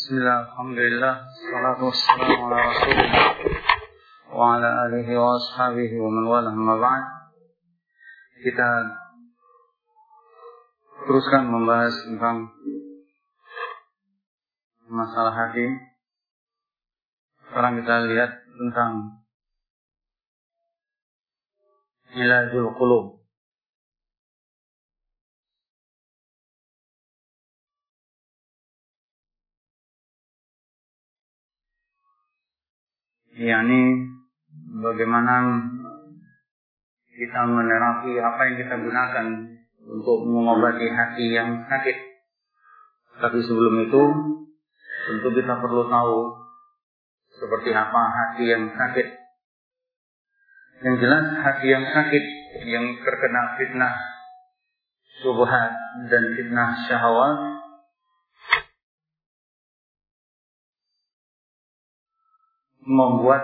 Bismillah, alhamdulillah, salatu wassalamu ala rasulillah wa ala alihi wa ashabihi wa man wala amma ba'd. Kita teruskan membahas tentang masalah hati. Sekarang kita lihat tentang ilajul qulub. yakni bagaimana kita menerapi apa yang kita gunakan untuk mengobati hati yang sakit. Tapi sebelum itu tentu kita perlu tahu seperti apa hati yang sakit. Yang jelas hati yang sakit yang terkena fitnah syubhat dan fitnah syahwat membuat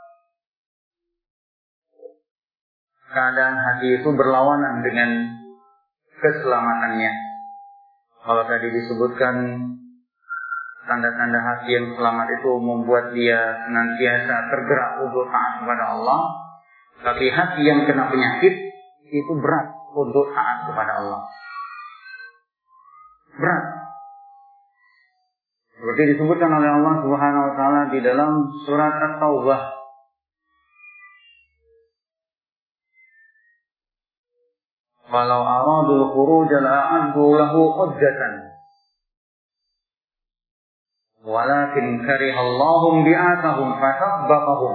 keadaan hati itu berlawanan dengan keselamatannya. Kalau tadi disebutkan tanda-tanda hati yang selamat itu membuat dia senantiasa tergerak untuk taat kepada Allah, tapi hati yang kena penyakit itu berat untuk taat kepada Allah. Berat. Seperti disebutkan oleh Allah Subhanahu wa taala di dalam surat At-Taubah. Walau aradul khuruj la'addu lahu hujjatan. Walakin karihallahum bi'atahum fasabbaqahum.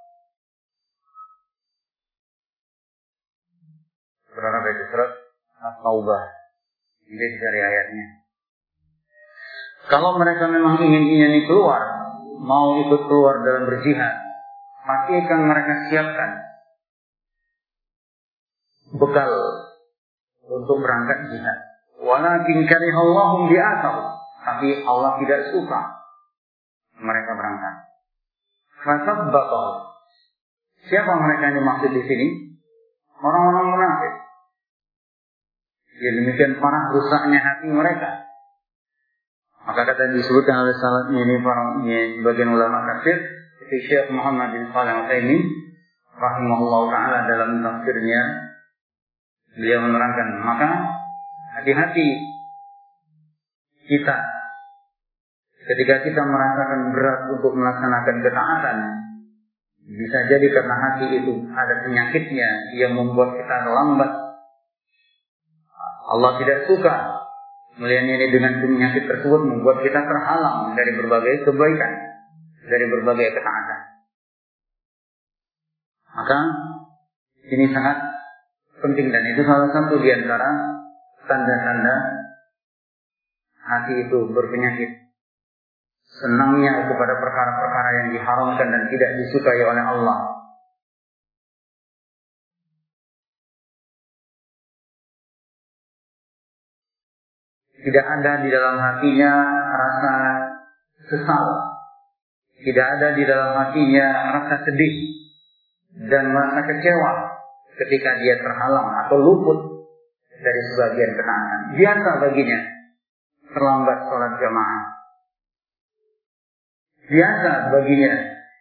Saudara baca surat At-Taubah. Ini dari ayatnya. Kalau mereka memang ingin keluar, mau ikut keluar dalam berjihad, pasti akan mereka siapkan bekal untuk berangkat jihad. Walakin karihallahum bi'atahum, tapi Allah tidak suka mereka berangkat. Fasabbaqahum. Siapa mereka yang dimaksud di sini? Orang-orang munafik. Ya demikian parah rusaknya hati mereka. Maka kata disebutkan oleh salafnya ini bagian ulama tafsir seperti Syekh Muhammad bin Shalih Al-Utsaimin rahimahullah taala dalam tafsirnya beliau menerangkan, maka hati-hati kita ketika kita merasakan berat untuk melaksanakan ketaatan, bisa jadi karena hati itu ada penyakitnya yang membuat kita lambat. Allah tidak suka melihat ini dengan penyakit tersebut membuat kita terhalang dari berbagai kebaikan, dari berbagai ketaatan. Maka ini sangat penting dan itu salah satu di antara tanda-tanda hati itu berpenyakit. Senangnya kepada perkara-perkara yang diharamkan dan tidak disukai oleh Allah. Tidak ada di dalam hatinya rasa sesal. Tidak ada di dalam hatinya rasa sedih dan merasa kecewa ketika dia terhalang atau luput dari sebagian ketaatan. Biasa baginya terlambat sholat jamaah. Biasa baginya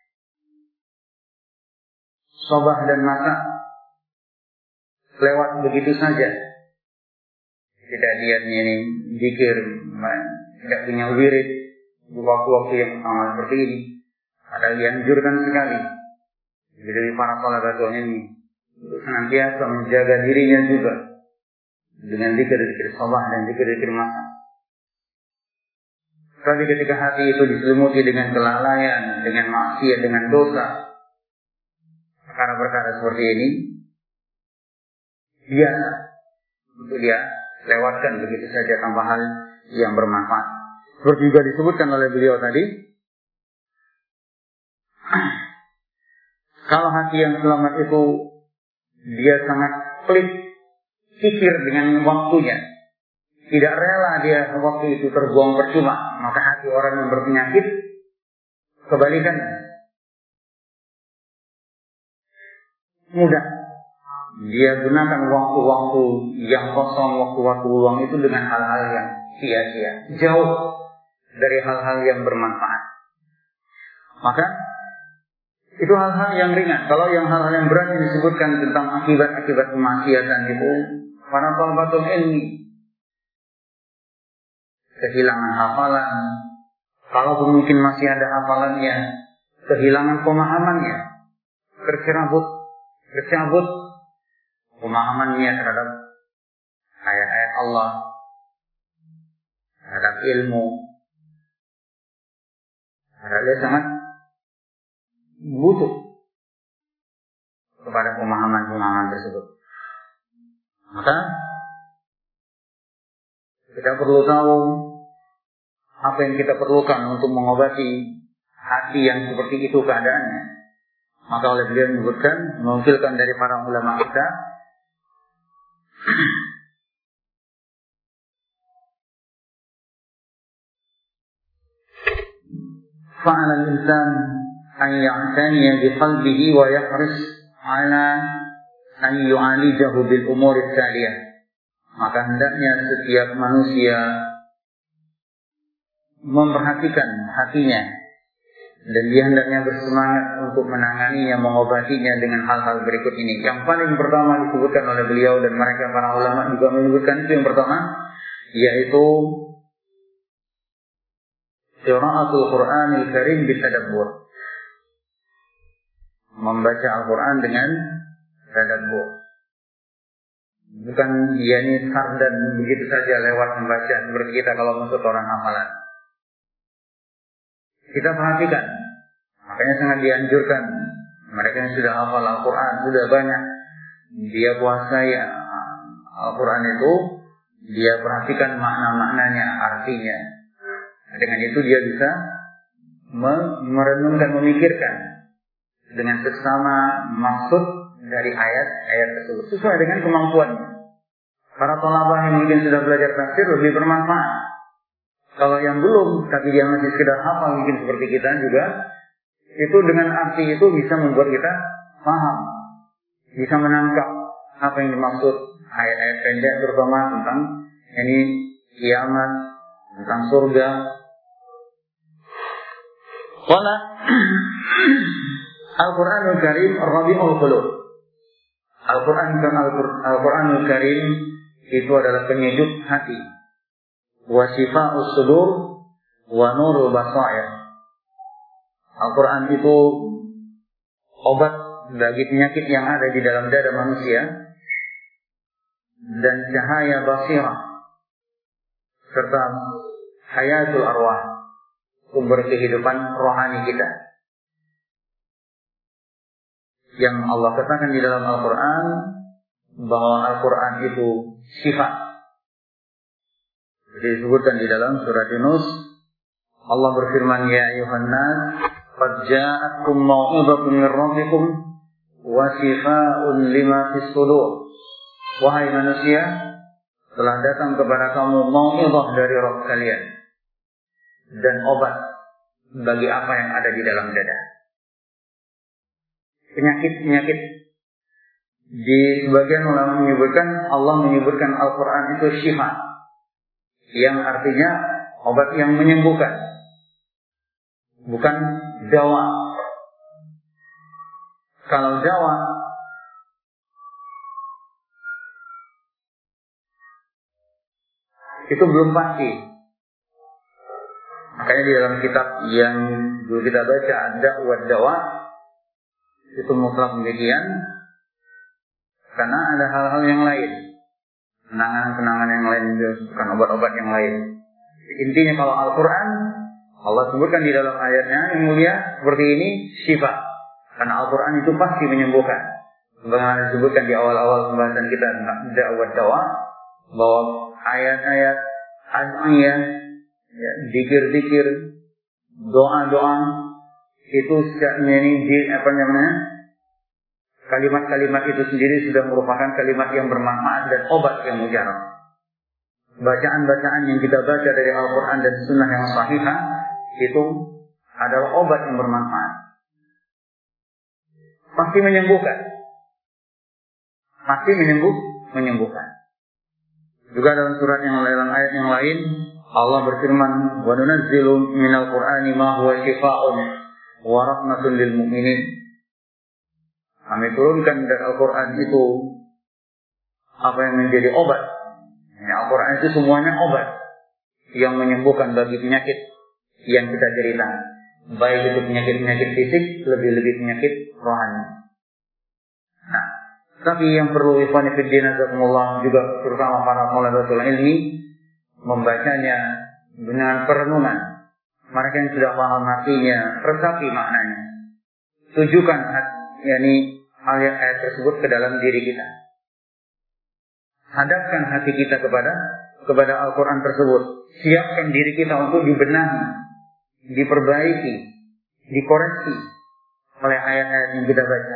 sobah dan masak lewat begitu saja. Tidak lihat ini zikir, tidak punya wirid di waktu-waktu yang sama seperti ini. Ada yang dianjurkan sekali dari para talabatul ilmi untuk senantiasa menjaga dirinya juga dengan zikir-zikir sabah dan zikir-zikir masa. Tapi ketika hati itu diselimuti dengan kelalaian, dengan maksiat, dengan dosa, perkara-perkara seperti ini biasa untuk dia lewatkan begitu saja tanpa hal yang bermanfaat. Seperti juga disebutkan oleh beliau tadi, kalau hati yang selamat itu dia sangat pelit pikir dengan waktunya, tidak rela dia waktu itu terbuang percuma, maka hati orang yang berpenyakit kebalikannya, mudah dia gunakan waktu-waktu yang kosong, waktu-waktu luang itu dengan hal-hal yang sia-sia, jauh dari hal-hal yang bermanfaat. Maka itu hal-hal yang ringan. Kalau yang hal-hal yang berat yang disebutkan tentang akibat-akibat kemaksiatan itu, para talabatul ilmi kehilangan hafalan, kalau mungkin masih ada hafalannya, kehilangan pemahamannya, tercabut pemahamannya terhadap ayat-ayat Allah, terhadap ilmu. Padahal dia sangat butuh kepada pemahaman-pemahaman tersebut. Maka kita perlu tahu apa yang kita perlukan untuk mengobati hati yang seperti itu keadaannya. Maka oleh beliau menyebutkan, menukilkan dari para ulama kita, fa'ala al-insan an ya'taniya bi qalbihi wa yahris ala an yu'alijahu bil umur at-taliyah. Maka hendaknya setiap manusia memperhatikan hatinya, dan dia hendaknya bersemangat untuk menanganinya, mengobatinya dengan hal-hal berikut ini. Yang paling pertama disebutkan oleh beliau, dan mereka para ulama juga menyebutkan itu yang pertama, yaitu qiraatul Qur'anil Karim bitadabbur. Membaca Al-Quran dengan tadabbur. Bukan dia ini sardan begitu saja lewat membaca seperti kita kalau maksud orang hafalan. Kita perhatikan. Makanya sangat dianjurkan mereka yang sudah hafal Al-Quran, sudah banyak dia kuasai Al-Quran itu, dia perhatikan makna-maknanya, artinya. Dengan itu dia bisa merenungkan, memikirkan dengan seksama maksud dari ayat-ayat tersebut sesuai dengan kemampuannya. Para thalabah yang mungkin sudah belajar tafsir lebih bermanfaat. Kalau yang belum, tapi dia masih sekedar hafal mungkin seperti kita juga, itu dengan arti itu bisa membuat kita paham, bisa menangkap apa yang dimaksud ayat-ayat pendek, terutama tentang ini kiamat, tentang surga. Qala Al-Quranul Karim Rabi'ul Qulub. Al-Quranul Karim itu adalah penyejuk hati, wa shifa'us sudur, wa nurul basair. Al-Quran itu obat bagi penyakit yang ada di dalam dada manusia dan cahaya basirah serta hayatul arwah, sumber kehidupan rohani kita. Yang Allah katakan di dalam Al-Quran bahwa Al-Quran itu sifat. Disebutkan di dalam surat Yunus, Allah berfirman, ya ayuhan nas, qad ja'atkum mau'izatun min rabbikum wa shifaa'un lima fis sudur. Wahai manusia, telah datang kepada kamu mau'izah dari Rabb kalian dan obat bagi apa yang ada di dalam dada. Penyakit-penyakit, di sebagian ulama menyebutkan, Allah menyebutkan Al-Quran itu syifa, yang artinya obat yang menyembuhkan, bukan dawa. Kalau dawa itu belum pasti. Makanya di dalam kitab yang dulu kita baca, Ad-Da'wah Dawa, itu mutlak demikian, karena ada hal-hal yang lain, penanganan-penanganan yang lain, bukan obat-obat yang lain. Intinya kalau Al-Quran, Allah sebutkan di dalam ayatnya yang mulia seperti ini, syifa, karena Al-Quran itu pasti menyembuhkan. Sebagaimana disebutkan di awal-awal pembahasan kita tentang dakwah dawa, bahwa ayat-ayat ad'iyah, dikir-dikir, doa-doa, itu kalimat-kalimat itu sendiri sudah merupakan kalimat yang bermanfaat dan obat yang mujarab. Bacaan-bacaan yang kita baca dari Al-Quran dan Sunnah yang sahihah itu adalah obat yang bermanfaat. Pasti menyembuhkan. Pasti menyembuhkan. Juga dalam surat yang lain, ayat yang lain, Allah berfirman, "Wa nunazzilu minal Qur'ani ma huwa shifaa'un wa rahmatun lil mu'minin." Kami turunkan dari Al-Quran itu apa yang menjadi obat. Al-Quran itu semuanya obat yang menyembuhkan bagi penyakit yang kita cerita. Baik itu penyakit-penyakit fisik, lebih-lebih penyakit rohani. Nah, tapi yang perlu ikhwan fillah jazakumullah juga terutama para thalabatul ilmi membacanya dengan perenungan. Mereka yang sudah paham artinya, resapi maknanya. Tujukan ayat-ayat tersebut ke dalam diri kita. Hadapkan hati kita kepada Al-Quran tersebut. Siapkan diri kita untuk dibenahi, diperbaiki, dikoreksi oleh ayat-ayat yang kita baca.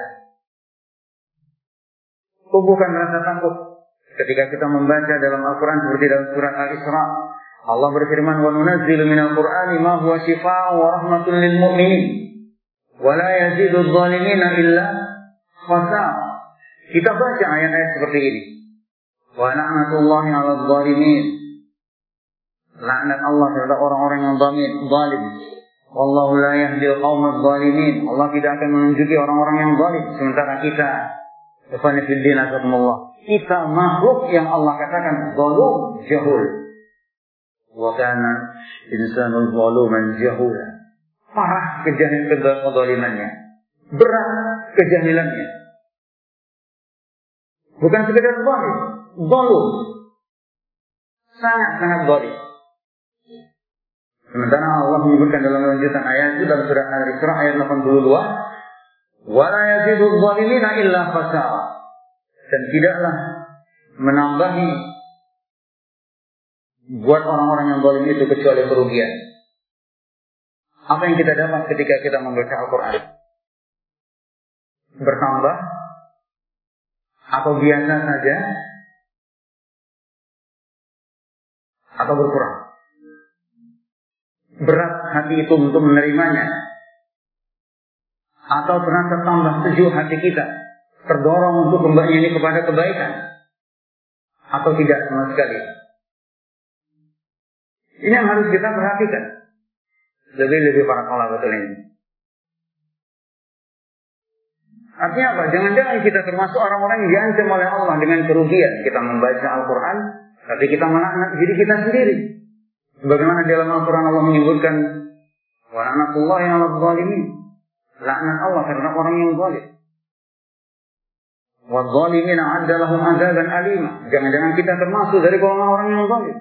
Tumbuhkan rasa takut ketika kita membaca dalam Al-Quran seperti dalam surat Al-Isra. Allah berfirman, "Wa nunazzilu minal Qur'ani ma huwa shifaa'un wa rahmatun lil mu'minin wa la yazidu adh-dhalimina illa khasara." Kita baca ayat-ayat seperti ini. Wa la'natullahi 'alal dhalimin. Laknat Allah terhadap orang-orang yang zalim. Wallahu la yahdi al-qaumadh dhalimin. Allah tidak akan menunjuki orang-orang yang zalim. Sementara kita kita makhluk yang Allah katakan zalum, jahul. Wa kana insanul zaluman jahula. Parah kezalimannya, berat kejahilannya. Bukan sekedar zalim, zalum. Sangat-sangat zalim. Sementara Allah menyebutkan dalam lanjutan ayat itu dalam surah Al-Isra ayat 82, "Wala yazidu adh-dhalimina illa khasara." Dan tidaklah menambahi buat orang-orang yang zalim itu kecuali kerugian. Apa yang kita dapat ketika kita membaca Al-Quran? Bertambah atau biasa saja atau berkurang? Berat hati itu untuk menerimanya atau terasa tambah sejuk hati kita, terdorong untuk kembali ini kepada kebaikan, atau tidak sama sekali? Ini yang harus kita perhatikan. Lebih-lebih para thalabatul ilmi. Artinya apa? Jangan-jangan kita termasuk orang-orang yang diancam oleh Allah dengan kerugian. Kita membaca Al-Quran, tapi kita melaknat diri kita sendiri. Sebagaimana dalam Al-Quran Allah menyebutkan, "Wa la'natullahi 'alal dhalimin." Laknat Allah terhadap orang yang zalim. Wa dhalimina 'adda lahum 'adzaban alima. Jangan-jangan kita termasuk dari golongan orang yang zalim.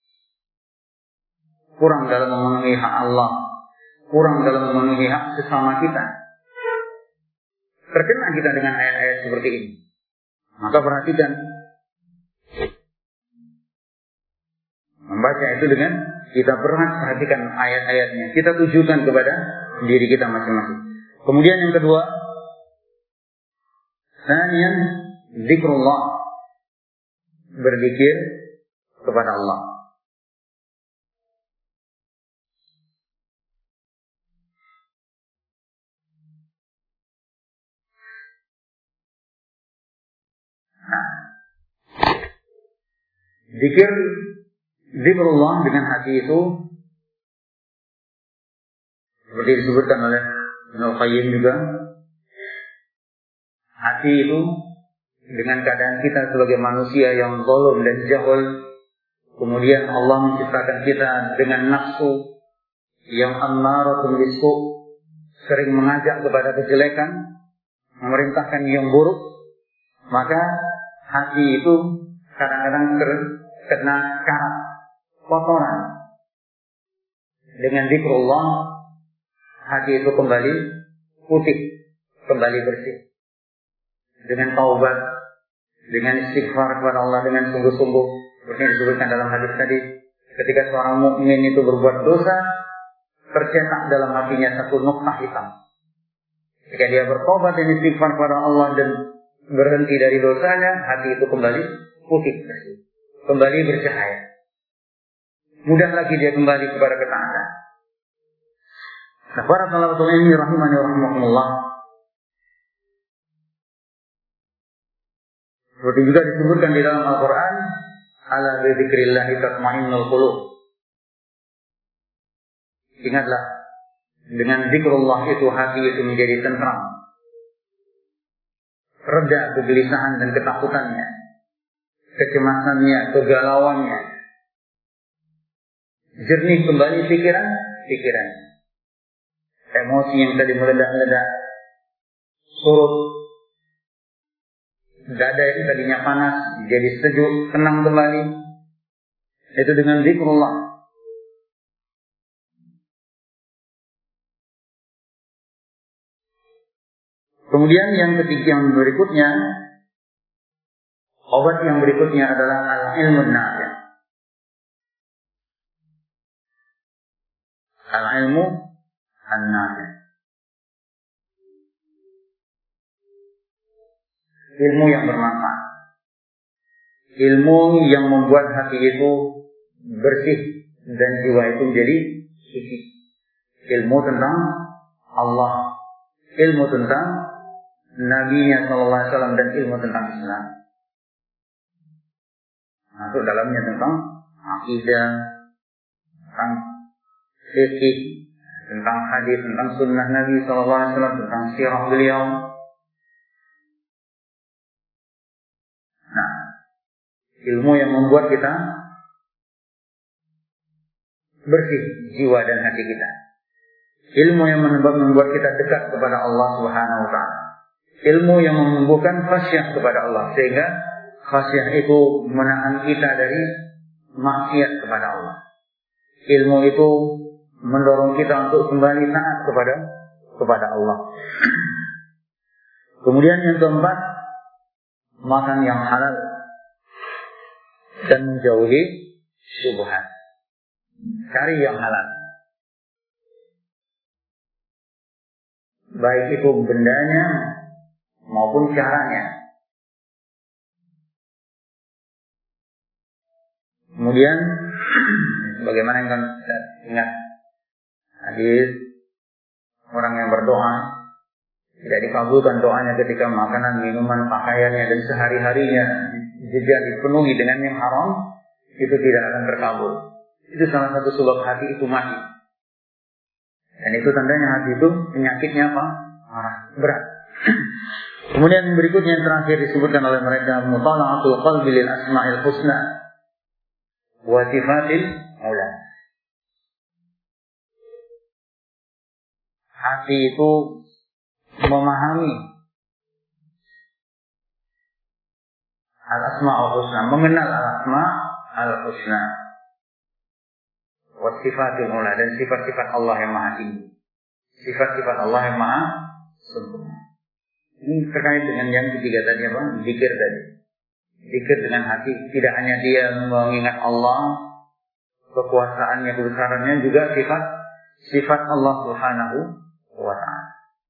Kurang dalam memenuhi hak Allah, kurang dalam memenuhi hak sesama kita. Terkena kita dengan ayat-ayat seperti ini. Maka perhatikan. Membaca itu dengan kita perhatikan ayat-ayatnya. Kita tujukan kepada diri kita masing-masing. Kemudian yang kedua, tsaniyan zikrullah. Berzikir kepada Allah. Zikrullah dengan hati itu seperti disebutkan oleh Ibnu Qayyim juga, hati itu dengan keadaan kita sebagai manusia yang zalim dan jahil, kemudian Allah menciptakan kita dengan nafsu yang ammaratun bisu', sering mengajak kepada kejelekan, memerintahkan yang buruk, maka hati itu kadang-kadang terkena karat, kotoran. Dengan zikrullah, hati itu kembali putih, kembali bersih. Dengan taubat, dengan istighfar kepada Allah dengan sungguh-sungguh, seperti yang disebutkan dalam hadis tadi, ketika seorang mukmin itu berbuat dosa, tercetak dalam hatinya satu noktah hitam. Jika dia bertobat dan istighfar kepada Allah dan berhenti dari dosanya, hati itu kembali putih bersih, kembali bercahaya. Mudah lagi dia kembali kepada ketaatan. Nah, para thalabatul ilmi rahimani wa rahimakumullah, seperti juga disebutkan di dalam Al-Quran, ala bi dzikrillah tatma'innul qulub. Ingatlah, dengan zikrullah itu hati itu menjadi tentram, reda kegelisahan dan ketakutannya, kecemasannya, kegalauannya, jernih kembali pikiran, emosi yang tadi meledak-ledak surut, dada yang tadinya panas jadi sejuk, tenang kembali. Itu dengan zikrullah. Kemudian yang ketiga, yang berikutnya, obat yang berikutnya adalah al-ilmu nafi'. Al-ilmu an-nafi'. Ilmu yang bermanfaat. Ilmu yang membuat hati itu bersih dan jiwa itu menjadi suci. Ilmu tentang Allah, ilmu tentang Nabi-Nya SAW, dan ilmu tentang Islam. Masuk dalamnya tentang akidah, tentang fikih, tentang hadis, tentang sunnah Nabi SAW, tentang sirah beliau. Nah, ilmu yang membuat kita bersih jiwa dan hati kita. Ilmu yang membuat kita dekat kepada Allah Subhanahu wa Ta'ala. Ilmu yang menumbuhkan khasyah kepada Allah, sehingga khasyah itu menahan kita dari maksiat kepada Allah. Ilmu itu mendorong kita untuk kembali taat kepada Allah. Kemudian yang keempat, makan yang halal dan menjauhi syubhat. Cari yang halal, baik itu bendanya maupun caranya. Kemudian bagaimana yang kan ingat hadis orang yang berdoa tidak dikabulkan doanya ketika makanan, minuman, pakaiannya dan sehari-harinya jika dipenuhi dengan yang haram, itu tidak akan terkabul. Itu salah satu sebab hati itu mati. Dan itu tandanya hati itu penyakitnya apa? Berat. Kemudian berikutnya yang terakhir disebutkan oleh mereka, mutala'atul qalbi lil asma'il husna wa sifatil ula. Hati itu memahami al-asma'ul husna, mengenal al-asma' al-husna wa sifatil ula, dan sifat-sifat Allah yang maha tinggi, sifat-sifat Allah yang maha sempurna. Ini terkait dengan yang ketiga tadi apa? Zikir tadi. Zikir dengan hati, tidak hanya dia mengingat Allah, kekuasaannya, kebesarannya, juga sifat Allah Subhanahu wa Ta'ala.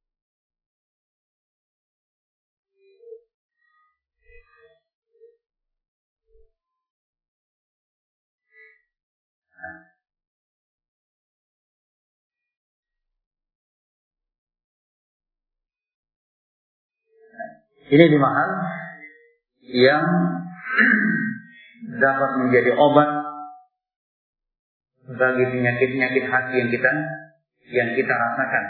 Ini 5 hal yang dapat menjadi obat bagi penyakit-penyakit hati yang kita rasakan.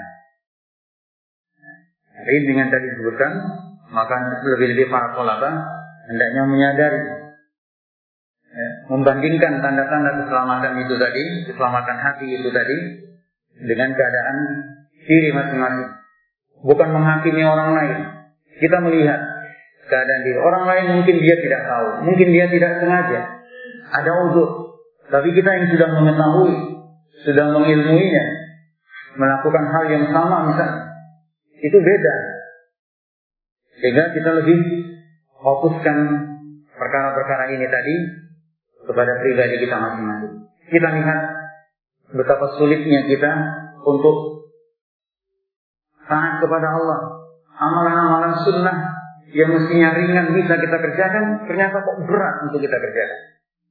Jadi dengan tadi disebutkan, maka lebih-lebih para ulama hendaknya menyadari, membandingkan tanda-tanda keselamatan itu tadi, keselamatan hati itu tadi, dengan keadaan diri masing-masing. Bukan menghakimi orang lain. Kita melihat keadaan diri orang lain, mungkin dia tidak tahu, mungkin dia tidak sengaja, ada uzur. Tapi kita yang sudah mengetahui, sudah mengilmuinya, melakukan hal yang sama misalnya, itu beda. Sehingga kita lebih fokuskan perkara-perkara ini tadi kepada pribadi kita masing-masing. Kita lihat betapa sulitnya kita untuk taat kepada Allah. Amalan-amalan sunnah yang mestinya ringan bisa kita kerjakan, ternyata kok berat untuk kita kerjakan.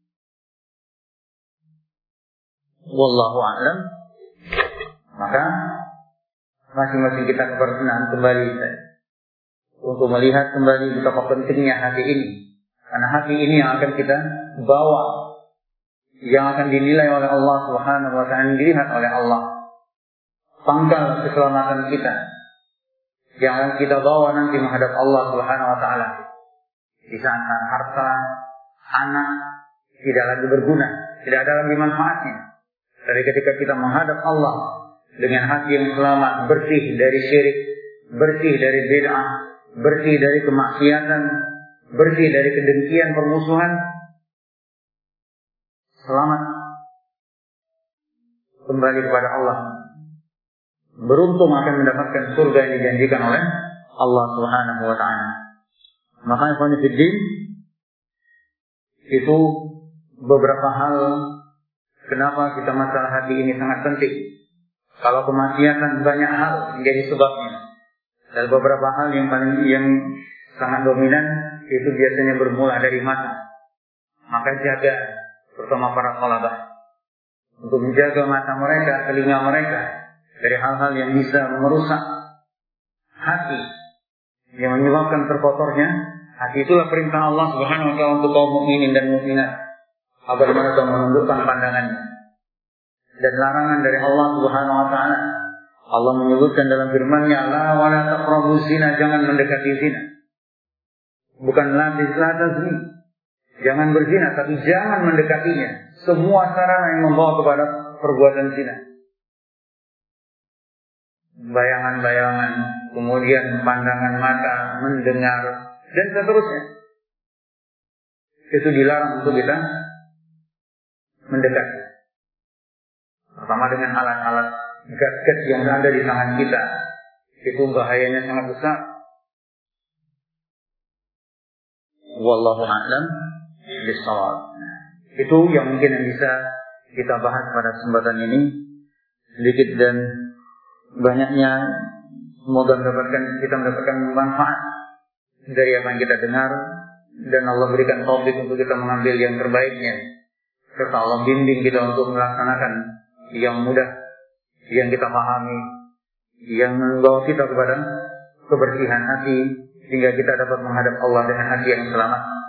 Wallahu a'lam. Maka masing-masing kita berkenan kembali untuk melihat kembali betapa pentingnya hati ini. Karena hati ini yang akan kita bawa, yang akan dinilai oleh Allah Subhanahu wa Ta'ala, dilihat oleh Allah pangkal keselamatan kita yang akan kita bawa nanti menghadap Allah Subhanahu wa taala. Di sana harta, anak tidak lagi berguna, tidak ada lagi manfaatnya. Tapi ketika kita menghadap Allah dengan hati yang selamat, bersih dari syirik, bersih dari bid'ah, bersih dari kemaksiatan, bersih dari kedengkian, permusuhan, selamat kembali kepada Allah. Beruntung akan mendapatkan surga yang dijanjikan oleh Allah Subhanahu wa taala. Maka ikhwan fillah, itu beberapa hal kenapa kita masalah hati ini sangat penting. Kalau kemaksiatan banyak hal menjadi sebabnya. Dan beberapa hal yang sangat dominan itu biasanya bermula dari mata. Maka jaga, terutama para thalabah, untuk menjaga mata mereka, telinga mereka dari hal-hal yang bisa merusak hati, yang menyebabkan terkotornya hati. Itulah perintah Allah Subhanahu wa taala untuk kaum mukminin dan mukminat agar mereka menundukkan pandangannya. Dan larangan dari Allah Subhanahu wa taala, Allah menyebutkan dalam firman-Nya, la wala taqrabuz zina, jangan mendekati zina. Bukan la tazni, jangan berzina, tapi jangan mendekatinya. Semua sarana yang membawa kepada perbuatan zina. Bayangan-bayangan, kemudian pandangan mata, mendengar, dan seterusnya. Itu dilarang untuk kita mendekati. Pertama dengan alat-alat gadget yang ada di tangan kita. Itu bahayanya sangat besar. Wallahu a'lam bishawab. Itu yang mungkin yang bisa kita bahas pada kesempatan ini. Sedikit dan banyaknya semoga kita mendapatkan manfaat dari apa yang kita dengar, dan Allah berikan taufik untuk kita mengambil yang terbaiknya, serta Allah bimbing kita untuk melaksanakan yang mudah, yang kita pahami, yang membawa kita kepada kebersihan hati, sehingga kita dapat menghadap Allah dengan hati yang selamat.